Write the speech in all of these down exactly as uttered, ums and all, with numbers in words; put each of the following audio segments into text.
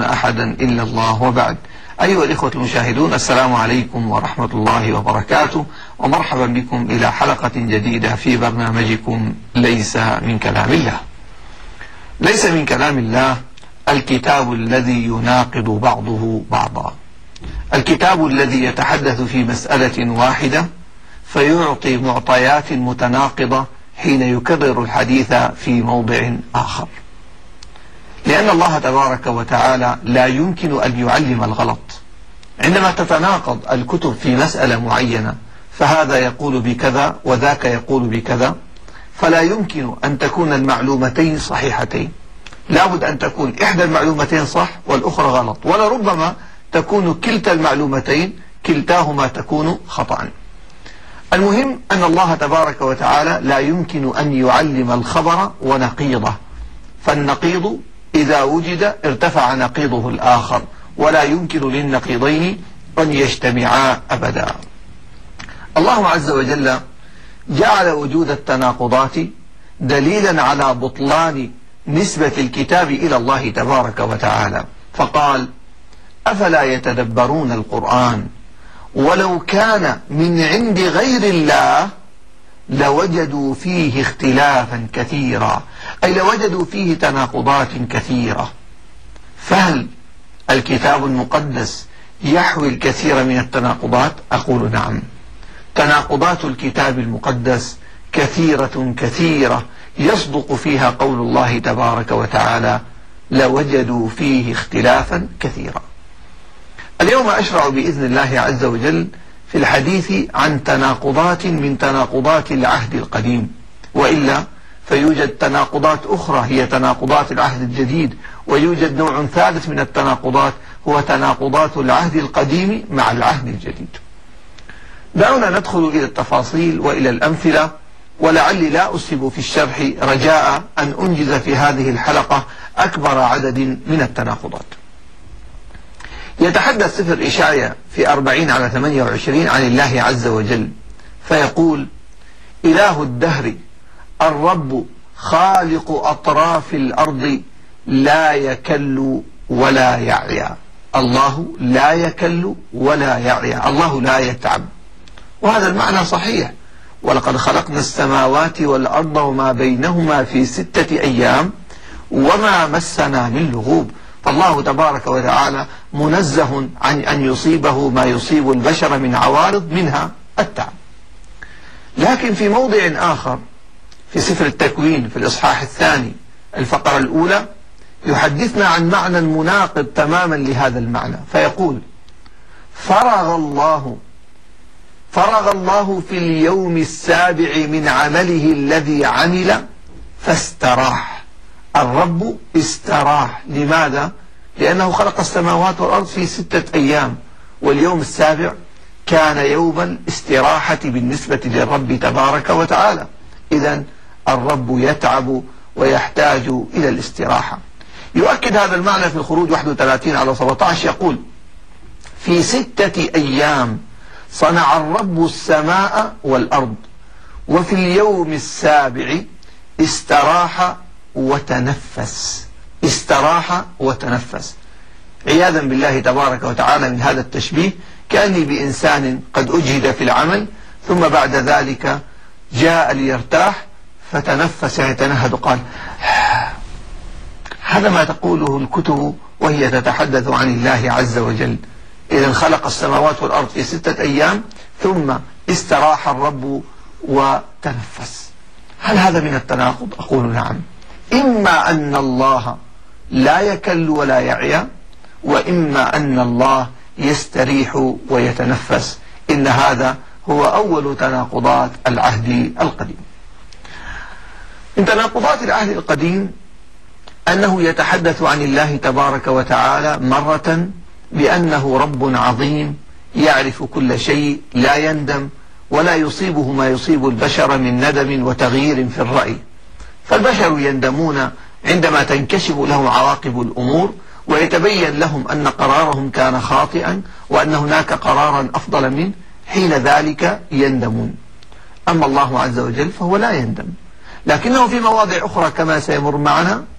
يعبدون أحدا إلا الله، وبعد. أيها الإخوة المشاهدون، السلام عليكم ورحمة الله وبركاته، ومرحبا بكم إلى حلقة جديدة في برنامجكم ليس من كلام الله. ليس من كلام الله الكتاب الذي يناقض بعضه بعضا، الكتاب الذي يتحدث في مسألة واحدة فيعطي معطيات متناقضة حين يكرر الحديث في موضع آخر، لأن الله تبارك وتعالى لا يمكن أن يعلم الغلط. عندما تتناقض الكتب في مسألة معينة فهذا يقول بكذا وذاك يقول بكذا، فلا يمكن أن تكون المعلومتين صحيحتين، لابد أن تكون إحدى المعلومتين صح والأخرى غلط، ولربما تكون كلتا المعلومتين كلتاهما تكون خطأ. المهم أن الله تبارك وتعالى لا يمكن أن يعلم الخبر ونقيضه، فالنقيض إذا وجد ارتفع نقيضه الآخر، ولا يمكن للنقيضين أن يجتمعا أبدا. الله عز وجل جعل وجود التناقضات دليلا على بطلان نسبة الكتاب إلى الله تبارك وتعالى، فقال: أفلا يتدبرون القرآن ولو كان من عند غير الله لوجدوا فيه اختلافا كثيرا، أي لوجدوا فيه تناقضات كثيرة. فهل الكتاب المقدس يحوي الكثير من التناقضات؟ أقول نعم، تناقضات الكتاب المقدس كثيرة كثيرة يصدق فيها قول الله تبارك وتعالى: لوجدوا فيه اختلافا كثيرا. اليوم أشرع بإذن الله عز وجل في الحديث عن تناقضات من تناقضات العهد القديم، وإلا فيوجد تناقضات أخرى هي تناقضات العهد الجديد، ويوجد نوع ثالث من التناقضات هو تناقضات العهد القديم مع العهد الجديد. دعونا ندخل إلى التفاصيل وإلى الأمثلة، ولعلي لا أسهب في الشرح رجاء أن أنجز في هذه الحلقة أكبر عدد من التناقضات. يتحدث سفر إشعياء في أربعين على ثمانية وعشرين عن الله عز وجل فيقول: إله الدهر الرب خالق أطراف الأرض لا يكل ولا يعيا. الله لا يكل ولا يعيا، الله لا يتعب، وهذا المعنى صحيح. ولقد خلقنا السماوات والأرض وما بينهما في ستة أيام وما مسنا من لغوب، فالله تبارك وتعالى منزه عن أن يصيبه ما يصيب البشر من عوارض منها التعب. لكن في موضع آخر في سفر التكوين في الإصحاح الثاني الفقرة الأولى يحدثنا عن معنى مناقض تماما لهذا المعنى، فيقول: فرغ الله فرغ الله في اليوم السابع من عمله الذي عمل فاستراح. الرب استراح، لماذا؟ لأنه خلق السماوات والأرض في ستة أيام، واليوم السابع كان يوم الاستراحة بالنسبة للرب تبارك وتعالى. إذن الرب يتعب ويحتاج إلى الاستراحة. يؤكد هذا المعنى في الخروج واحد وثلاثين على سبعة عشر، يقول: في ستة أيام صنع الرب السماء والأرض وفي اليوم السابع استراح وتنفس. استراح وتنفس، عياذا بالله تبارك وتعالى من هذا التشبيه، كأني بإنسان قد أجهد في العمل ثم بعد ذلك جاء ليرتاح فتنفس يتنهد، قال هذا ما تقوله الكتب وهي تتحدث عن الله عز وجل. إذن خلق السماوات والأرض في ستة أيام ثم استراح الرب وتنفس. هل هذا من التناقض؟ أقول نعم. إما أن الله لا يكل ولا يعيا، وإما أن الله يستريح ويتنفس. إن هذا هو أول تناقضات العهد القديم. من تناقضات العهد القديم أنه يتحدث عن الله تبارك وتعالى مرة بأنه رب عظيم يعرف كل شيء، لا يندم ولا يصيبه ما يصيب البشر من ندم وتغيير في الرأي، فالبشر يندمون عندما تنكشف لهم عواقب الأمور ويتبين لهم أن قرارهم كان خاطئا وأن هناك قرارا أفضل منه، حين ذلك يندمون. أما الله عز وجل فهو لا يندم، لكنه في مواضع أخرى كما سيمر معنا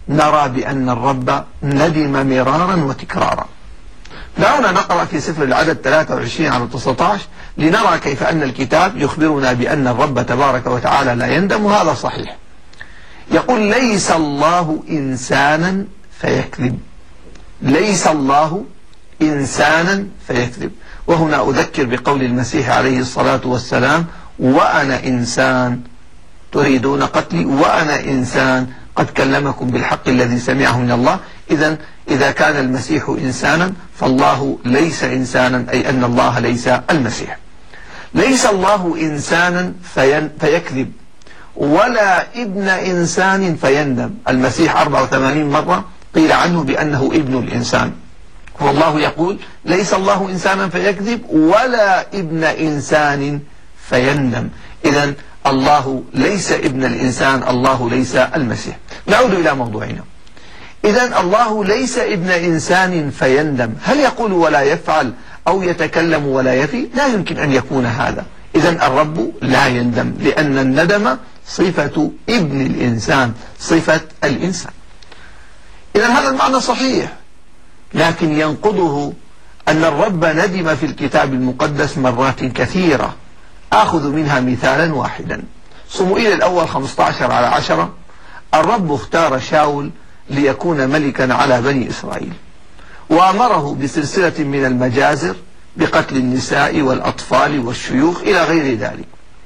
نرى بأن الرب ندم مرارا وتكرارا. دعونا نقرأ في سفر العدد ثلاثة وعشرين على تسعة عشر لنرى كيف أن الكتاب يخبرنا بأن الرب تبارك وتعالى لا يندم، وهذا صحيح. يقول: ليس الله إنسانا فيكذب. ليس الله إنسانا فيكذب. وهنا أذكر بقول المسيح عليه الصلاة والسلام: وأنا إنسان تريدون قتلي وأنا إنسان قد كلمكم بالحق الذي سمعه من الله. إذن إذا كان المسيح إنسانا فالله ليس إنسانا، أي أن الله ليس المسيح. ليس الله إنسانا فيكذب ولا ابن إنسان فيندم. المسيح أربعة وثمانين مرة قيل عنه بأنه ابن الإنسان، والله يقول: ليس الله إنسانا فيكذب ولا ابن إنسان فيندم. إذن الله ليس ابن الإنسان، الله ليس المسيح. نعود إلى موضوعنا. إذن الله ليس ابن إنسان فيندم. هل يقول ولا يفعل أو يتكلم ولا يفي؟ لا يمكن أن يكون هذا. إذن الرب لا يندم، لأن الندم صفة ابن الإنسان، صفة الإنسان. إذن هذا المعنى صحيح، لكن ينقضه أن الرب ندم في الكتاب المقدس مرات كثيرة. آخذ منها مثالا واحدا. صموئيل الأول خمسة عشر على عشرة: الرب اختار شاول ليكون ملكا على بني إسرائيل، وأمره بسلسلة من المجازر بقتل النساء والأطفال والشيوخ إلى غير ذلك.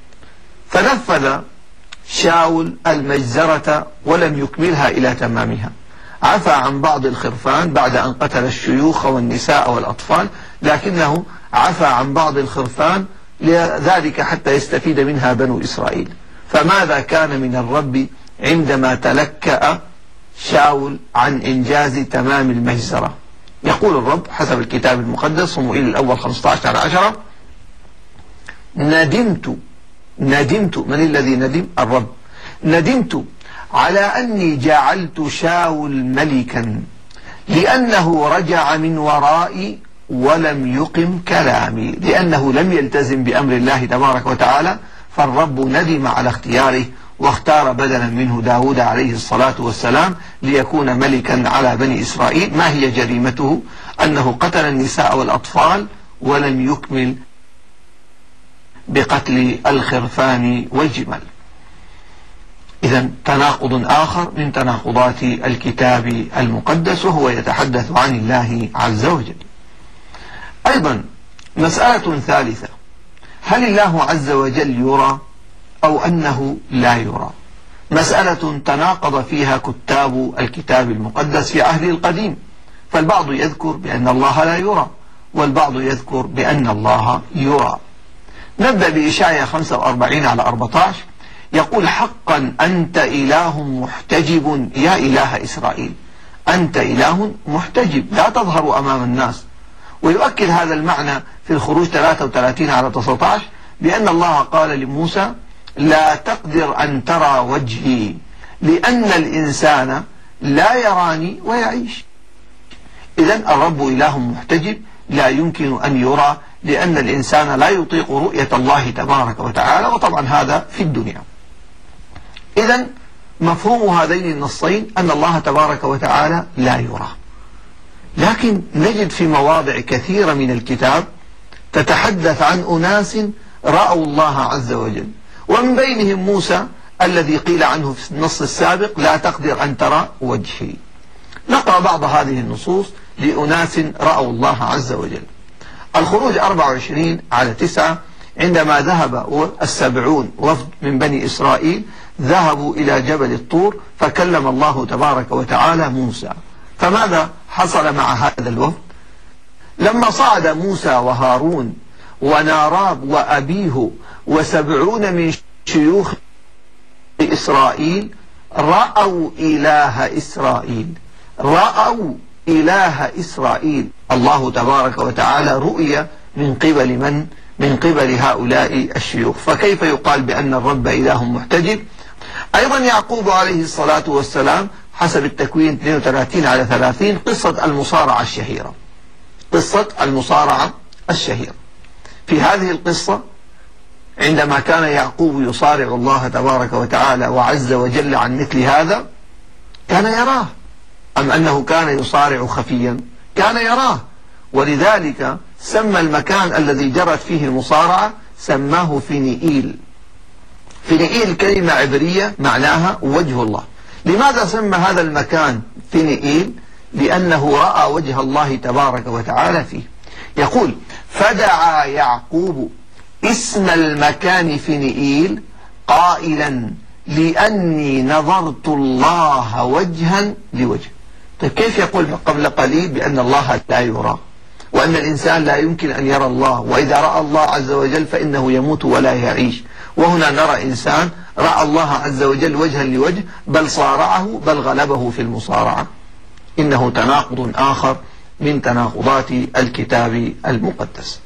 فنفذ شاول المجزرة ولم يكملها إلى تمامها. عفى عن بعض الخرفان بعد أن قتل الشيوخ والنساء والأطفال، لكنه عفى عن بعض الخرفان لذلك حتى يستفيد منها بنو إسرائيل. فماذا كان من الرب عندما تلكأ شاول عن إنجاز تمام المجزرة؟ يقول الرب حسب الكتاب المقدس، صموئيل الأول خمسة عشر على عشرة: ندمت ندمت من الذي ندم؟ الرب. ندمت على أني جعلت شاول ملكا لأنه رجع من ورائي ولم يقم كلامي. لأنه لم يلتزم بأمر الله تبارك وتعالى، فالرب ندم على اختياره واختار بدلا منه داود عليه الصلاة والسلام ليكون ملكا على بني إسرائيل. ما هي جريمته؟ أنه قتل النساء والأطفال ولم يكمل بقتل الخرفان والجمل. إذن تناقض آخر من تناقضات الكتاب المقدس، وهو يتحدث عن الله عز وجل. أيضا مسألة ثالثة: هل الله عز وجل يرى أو أنه لا يرى؟ مسألة تناقض فيها كتاب الكتاب المقدس في عهده القديم، فالبعض يذكر بأن الله لا يرى، والبعض يذكر بأن الله يرى. نبدأ بإشعياء خمسة وأربعين على أربعة عشر: يقول: حقا أنت إله محتجب يا إله إسرائيل. أنت إله محتجب، لا تظهر أمام الناس. ويؤكد هذا المعنى في الخروج ثلاثة وثلاثين على تسعة عشر بأن الله قال لموسى: لا تقدر أن ترى وجهي لأن الإنسان لا يراني ويعيش. إذن الرب إله محتجب لا يمكن أن يرى، لأن الإنسان لا يطيق رؤية الله تبارك وتعالى، وطبعا هذا في الدنيا. إذن مفهوم هذين النصين أن الله تبارك وتعالى لا يرى. لكن نجد في مواضع كثيرة من الكتاب تتحدث عن أناس رأوا الله عز وجل، ومن بينهم موسى الذي قيل عنه في النص السابق: لا تقدر أن ترى وجهي. نقرأ بعض هذه النصوص لأناس رأوا الله عز وجل. الخروج أربعة وعشرين على تسعة: عندما ذهب السبعون وفد من بني إسرائيل ذهبوا إلى جبل الطور، فكلم الله تبارك وتعالى موسى. فماذا حصل مع هذا الوفد؟ لما صعد موسى وهارون وناراب وأبيه وسبعون من شيوخ إسرائيل رأوا إله إسرائيل. رأوا إله إسرائيل. الله تبارك وتعالى رؤية من قبل من؟ من قبل هؤلاء الشيوخ. فكيف يقال بأن الرب إله محتجب؟ أيضا يعقوب عليه الصلاة والسلام حسب التكوين اثنين وثلاثين على ثلاثين قصة المصارعة الشهيرة. قصة المصارعة الشهيرة. في هذه القصة عندما كان يعقوب يصارع الله تبارك وتعالى وعز وجل عن مثل هذا، كان يراه، أم أنه كان يصارع خفيا؟ كان يراه، ولذلك سمى المكان الذي جرت فيه المصارعة سماه فينيئيل. فينيئيل كلمة عبرية معناها وجه الله. لماذا سمى هذا المكان فينيئيل؟ لأنه رأى وجه الله تبارك وتعالى فيه. يقول: فدعا يعقوب اسم المكان فينيئيل قائلا: لأني نظرت الله وجها لوجه. طيب كيف يقول قبل قليل بأن الله لا يرى، وأن الإنسان لا يمكن أن يرى الله، وإذا رأى الله عز وجل فإنه يموت ولا يعيش؟ وهنا نرى إنسان رأى الله عز وجل وجها لوجه، بل صارعه، بل غلبه في المصارعة. إنه تناقض آخر من تناقضات الكتاب المقدس.